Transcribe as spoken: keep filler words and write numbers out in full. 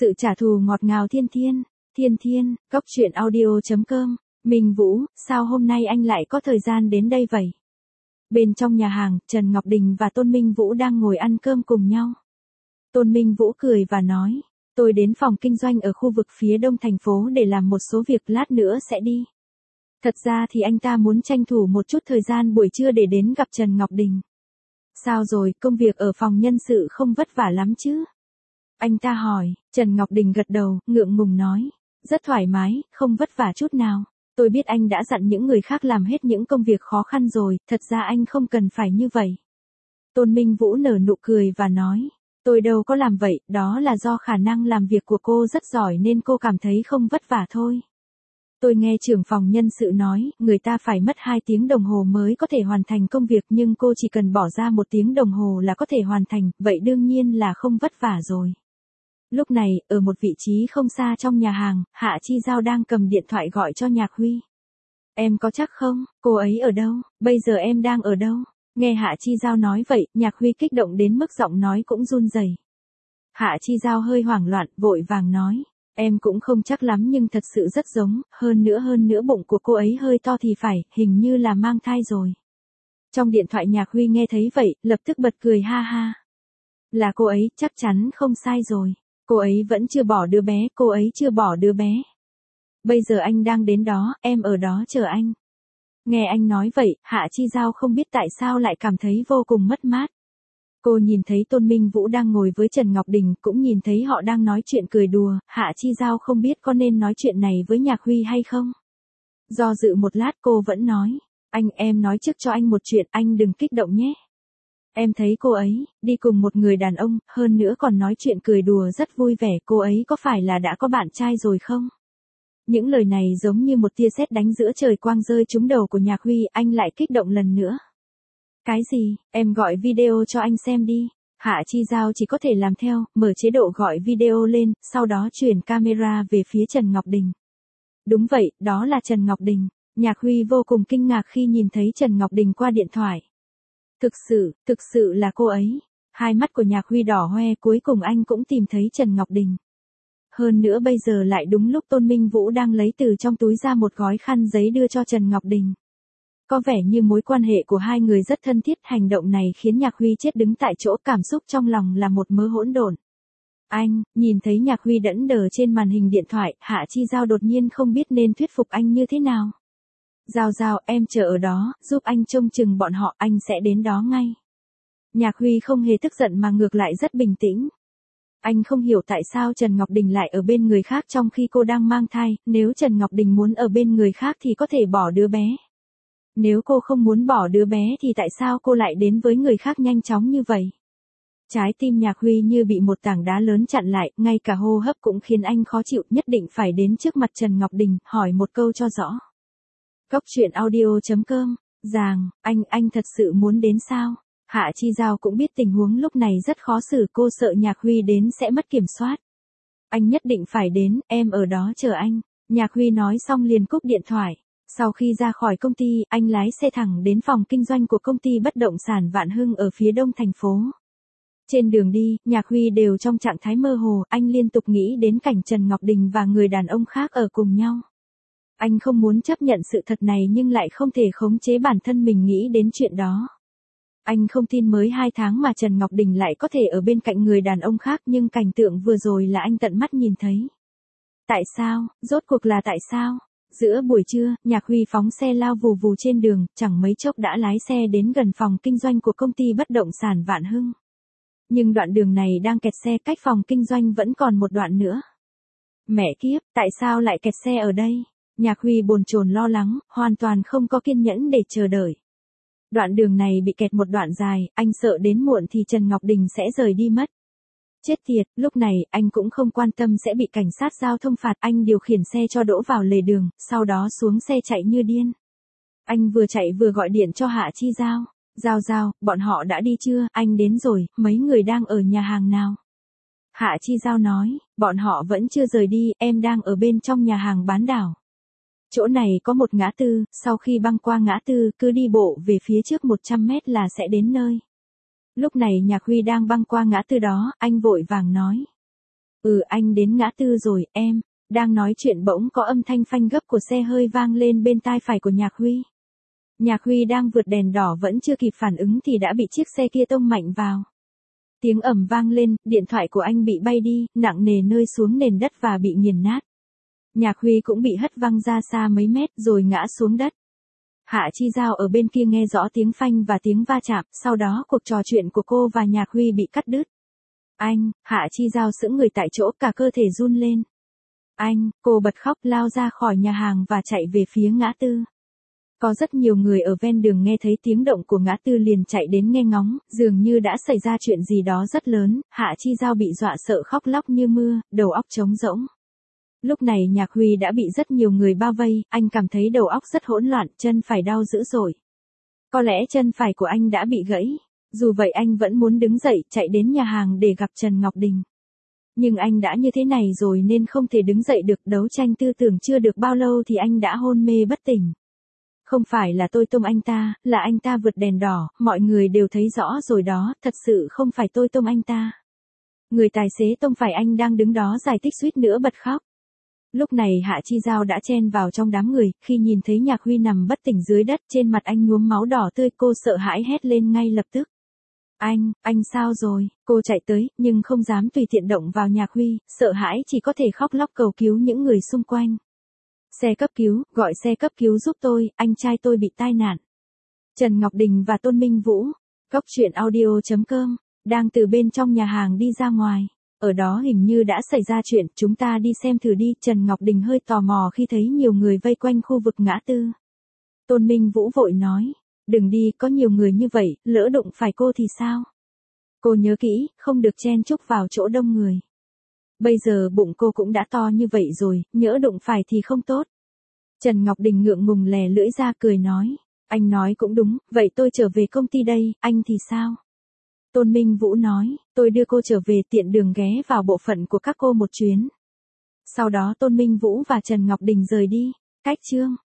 Sự trả thù ngọt ngào thiên thiên, thiên thiên, góc truyện audio.com, Minh Vũ, sao hôm nay anh lại có thời gian đến đây vậy? Bên trong nhà hàng, Trần Ngọc Đình và Tôn Minh Vũ đang ngồi ăn cơm cùng nhau. Tôn Minh Vũ cười và nói, tôi đến phòng kinh doanh ở khu vực phía đông thành phố để làm một số việc lát nữa sẽ đi. Thật ra thì anh ta muốn tranh thủ một chút thời gian buổi trưa để đến gặp Trần Ngọc Đình. Sao rồi, công việc ở phòng nhân sự không vất vả lắm chứ? Anh ta hỏi, Trần Ngọc Đình gật đầu, ngượng ngùng nói, rất thoải mái, không vất vả chút nào. Tôi biết anh đã dặn những người khác làm hết những công việc khó khăn rồi, thật ra anh không cần phải như vậy. Tôn Minh Vũ nở nụ cười và nói, tôi đâu có làm vậy, đó là do khả năng làm việc của cô rất giỏi nên cô cảm thấy không vất vả thôi. Tôi nghe trưởng phòng nhân sự nói, người ta phải mất hai tiếng đồng hồ mới có thể hoàn thành công việc nhưng cô chỉ cần bỏ ra một tiếng đồng hồ là có thể hoàn thành, vậy đương nhiên là không vất vả rồi. Lúc này, ở một vị trí không xa trong nhà hàng, Hạ Chi Giao đang cầm điện thoại gọi cho Nhạc Huy. Em có chắc không, cô ấy ở đâu, bây giờ em đang ở đâu? Nghe Hạ Chi Giao nói vậy, Nhạc Huy kích động đến mức giọng nói cũng run rẩy. Hạ Chi Giao hơi hoảng loạn, vội vàng nói, em cũng không chắc lắm nhưng thật sự rất giống, hơn nữa hơn nữa bụng của cô ấy hơi to thì phải, hình như là mang thai rồi. Trong điện thoại Nhạc Huy nghe thấy vậy, lập tức bật cười ha ha. Là cô ấy, chắc chắn không sai rồi. Cô ấy vẫn chưa bỏ đứa bé, cô ấy chưa bỏ đứa bé. Bây giờ anh đang đến đó, em ở đó chờ anh. Nghe anh nói vậy, Hạ Chi Giao không biết tại sao lại cảm thấy vô cùng mất mát. Cô nhìn thấy Tôn Minh Vũ đang ngồi với Trần Ngọc Đình, cũng nhìn thấy họ đang nói chuyện cười đùa, Hạ Chi Giao không biết có nên nói chuyện này với Nhạc Huy hay không. Do dự một lát cô vẫn nói, anh em nói trước cho anh một chuyện, anh đừng kích động nhé. Em thấy cô ấy, đi cùng một người đàn ông, hơn nữa còn nói chuyện cười đùa rất vui vẻ, cô ấy có phải là đã có bạn trai rồi không? Những lời này giống như một tia sét đánh giữa trời quang rơi trúng đầu của Nhạc Huy, anh lại kích động lần nữa. Cái gì, em gọi video cho anh xem đi. Hạ Chi Giao chỉ có thể làm theo, mở chế độ gọi video lên, sau đó chuyển camera về phía Trần Ngọc Đình. Đúng vậy, đó là Trần Ngọc Đình. Nhạc Huy vô cùng kinh ngạc khi nhìn thấy Trần Ngọc Đình qua điện thoại. Thực sự, thực sự là cô ấy. Hai mắt của Nhạc Huy đỏ hoe, cuối cùng anh cũng tìm thấy Trần Ngọc Đình. Hơn nữa bây giờ lại đúng lúc Tôn Minh Vũ đang lấy từ trong túi ra một gói khăn giấy đưa cho Trần Ngọc Đình. Có vẻ như mối quan hệ của hai người rất thân thiết, hành động này khiến Nhạc Huy chết đứng tại chỗ, cảm xúc trong lòng là một mớ hỗn độn. Anh, nhìn thấy Nhạc Huy đẫm đờ trên màn hình điện thoại, Hạ Chi Giao đột nhiên không biết nên thuyết phục anh như thế nào. Giao Giao, em chờ ở đó, giúp anh trông chừng bọn họ, anh sẽ đến đó ngay. Nhạc Huy không hề tức giận mà ngược lại rất bình tĩnh. Anh không hiểu tại sao Trần Ngọc Đình lại ở bên người khác trong khi cô đang mang thai, nếu Trần Ngọc Đình muốn ở bên người khác thì có thể bỏ đứa bé. Nếu cô không muốn bỏ đứa bé thì tại sao cô lại đến với người khác nhanh chóng như vậy? Trái tim Nhạc Huy như bị một tảng đá lớn chặn lại, ngay cả hô hấp cũng khiến anh khó chịu, nhất định phải đến trước mặt Trần Ngọc Đình, hỏi một câu cho rõ. Góc truyện audio.com, Giàng, anh, anh thật sự muốn đến sao? Hạ Chi Giao cũng biết tình huống lúc này rất khó xử, cô sợ Nhạc Huy đến sẽ mất kiểm soát. Anh nhất định phải đến, em ở đó chờ anh. Nhạc Huy nói xong liền cúp điện thoại. Sau khi ra khỏi công ty, anh lái xe thẳng đến phòng kinh doanh của công ty bất động sản Vạn Hưng ở phía đông thành phố. Trên đường đi, Nhạc Huy đều trong trạng thái mơ hồ, anh liên tục nghĩ đến cảnh Trần Ngọc Đình và người đàn ông khác ở cùng nhau. Anh không muốn chấp nhận sự thật này nhưng lại không thể khống chế bản thân mình nghĩ đến chuyện đó. Anh không tin mới hai tháng mà Trần Ngọc Đình lại có thể ở bên cạnh người đàn ông khác, nhưng cảnh tượng vừa rồi là anh tận mắt nhìn thấy. Tại sao, rốt cuộc là tại sao? Giữa buổi trưa, Nhạc Huy phóng xe lao vù vù trên đường, chẳng mấy chốc đã lái xe đến gần phòng kinh doanh của công ty bất động sản Vạn Hưng. Nhưng đoạn đường này đang kẹt xe, cách phòng kinh doanh vẫn còn một đoạn nữa. Mẹ kiếp, tại sao lại kẹt xe ở đây? Nhạc Huy bồn chồn lo lắng, hoàn toàn không có kiên nhẫn để chờ đợi. Đoạn đường này bị kẹt một đoạn dài, anh sợ đến muộn thì Trần Ngọc Đình sẽ rời đi mất. Chết tiệt, lúc này, anh cũng không quan tâm sẽ bị cảnh sát giao thông phạt, anh điều khiển xe cho đỗ vào lề đường, sau đó xuống xe chạy như điên. Anh vừa chạy vừa gọi điện cho Hạ Chi Giao. Giao Giao, bọn họ đã đi chưa, anh đến rồi, mấy người đang ở nhà hàng nào? Hạ Chi Giao nói, bọn họ vẫn chưa rời đi, em đang ở bên trong nhà hàng bán đảo. Chỗ này có một ngã tư, sau khi băng qua ngã tư, cứ đi bộ về phía trước một trăm mét là sẽ đến nơi. Lúc này Nhạc Huy đang băng qua ngã tư đó, anh vội vàng nói. Ừ, anh đến ngã tư rồi, em. Đang nói chuyện bỗng có âm thanh phanh gấp của xe hơi vang lên bên tai phải của Nhạc Huy. Nhạc Huy đang vượt đèn đỏ vẫn chưa kịp phản ứng thì đã bị chiếc xe kia tông mạnh vào. Tiếng ầm vang lên, điện thoại của anh bị bay đi, nặng nề rơi xuống nền đất và bị nghiền nát. Nhạc Huy cũng bị hất văng ra xa mấy mét rồi ngã xuống đất. Hạ Chi Giao ở bên kia nghe rõ tiếng phanh và tiếng va chạm, sau đó cuộc trò chuyện của cô và Nhạc Huy bị cắt đứt. Anh, Hạ Chi Giao sững người tại chỗ, cả cơ thể run lên. Anh, cô bật khóc lao ra khỏi nhà hàng và chạy về phía ngã tư. Có rất nhiều người ở ven đường nghe thấy tiếng động của ngã tư liền chạy đến nghe ngóng, dường như đã xảy ra chuyện gì đó rất lớn. Hạ Chi Giao bị dọa sợ khóc lóc như mưa, đầu óc trống rỗng. Lúc này Nhạc Huy đã bị rất nhiều người bao vây, anh cảm thấy đầu óc rất hỗn loạn, chân phải đau dữ dội. Có lẽ chân phải của anh đã bị gãy. Dù vậy anh vẫn muốn đứng dậy, chạy đến nhà hàng để gặp Trần Ngọc Đình. Nhưng anh đã như thế này rồi nên không thể đứng dậy được, đấu tranh tư tưởng chưa được bao lâu thì anh đã hôn mê bất tỉnh. Không phải là tôi tông anh ta, là anh ta vượt đèn đỏ, mọi người đều thấy rõ rồi đó, thật sự không phải tôi tông anh ta. Người tài xế tông phải anh đang đứng đó giải thích suýt nữa bật khóc. Lúc này Hạ Chi Giao đã chen vào trong đám người, khi nhìn thấy Nhạc Huy nằm bất tỉnh dưới đất, trên mặt anh nhuốm máu đỏ tươi, cô sợ hãi hét lên ngay lập tức. Anh, anh sao rồi? Cô chạy tới, nhưng không dám tùy tiện động vào Nhạc Huy, sợ hãi chỉ có thể khóc lóc cầu cứu những người xung quanh. Xe cấp cứu, gọi xe cấp cứu giúp tôi, anh trai tôi bị tai nạn. Trần Ngọc Đình và Tôn Minh Vũ, Cốc Truyện Audio chấm com, đang từ bên trong nhà hàng đi ra ngoài. Ở đó hình như đã xảy ra chuyện, chúng ta đi xem thử đi. Trần Ngọc Đình hơi tò mò khi thấy nhiều người vây quanh khu vực ngã tư. Tôn Minh Vũ vội nói, đừng đi, có nhiều người như vậy, lỡ đụng phải cô thì sao? Cô nhớ kỹ, không được chen chúc vào chỗ đông người. Bây giờ bụng cô cũng đã to như vậy rồi, nhỡ đụng phải thì không tốt. Trần Ngọc Đình ngượng ngùng lè lưỡi ra cười nói, anh nói cũng đúng, vậy tôi trở về công ty đây, anh thì sao? Tôn Minh Vũ nói, tôi đưa cô trở về, tiện đường ghé vào bộ phận của các cô một chuyến. Sau đó Tôn Minh Vũ và Trần Ngọc Đình rời đi. Cách chương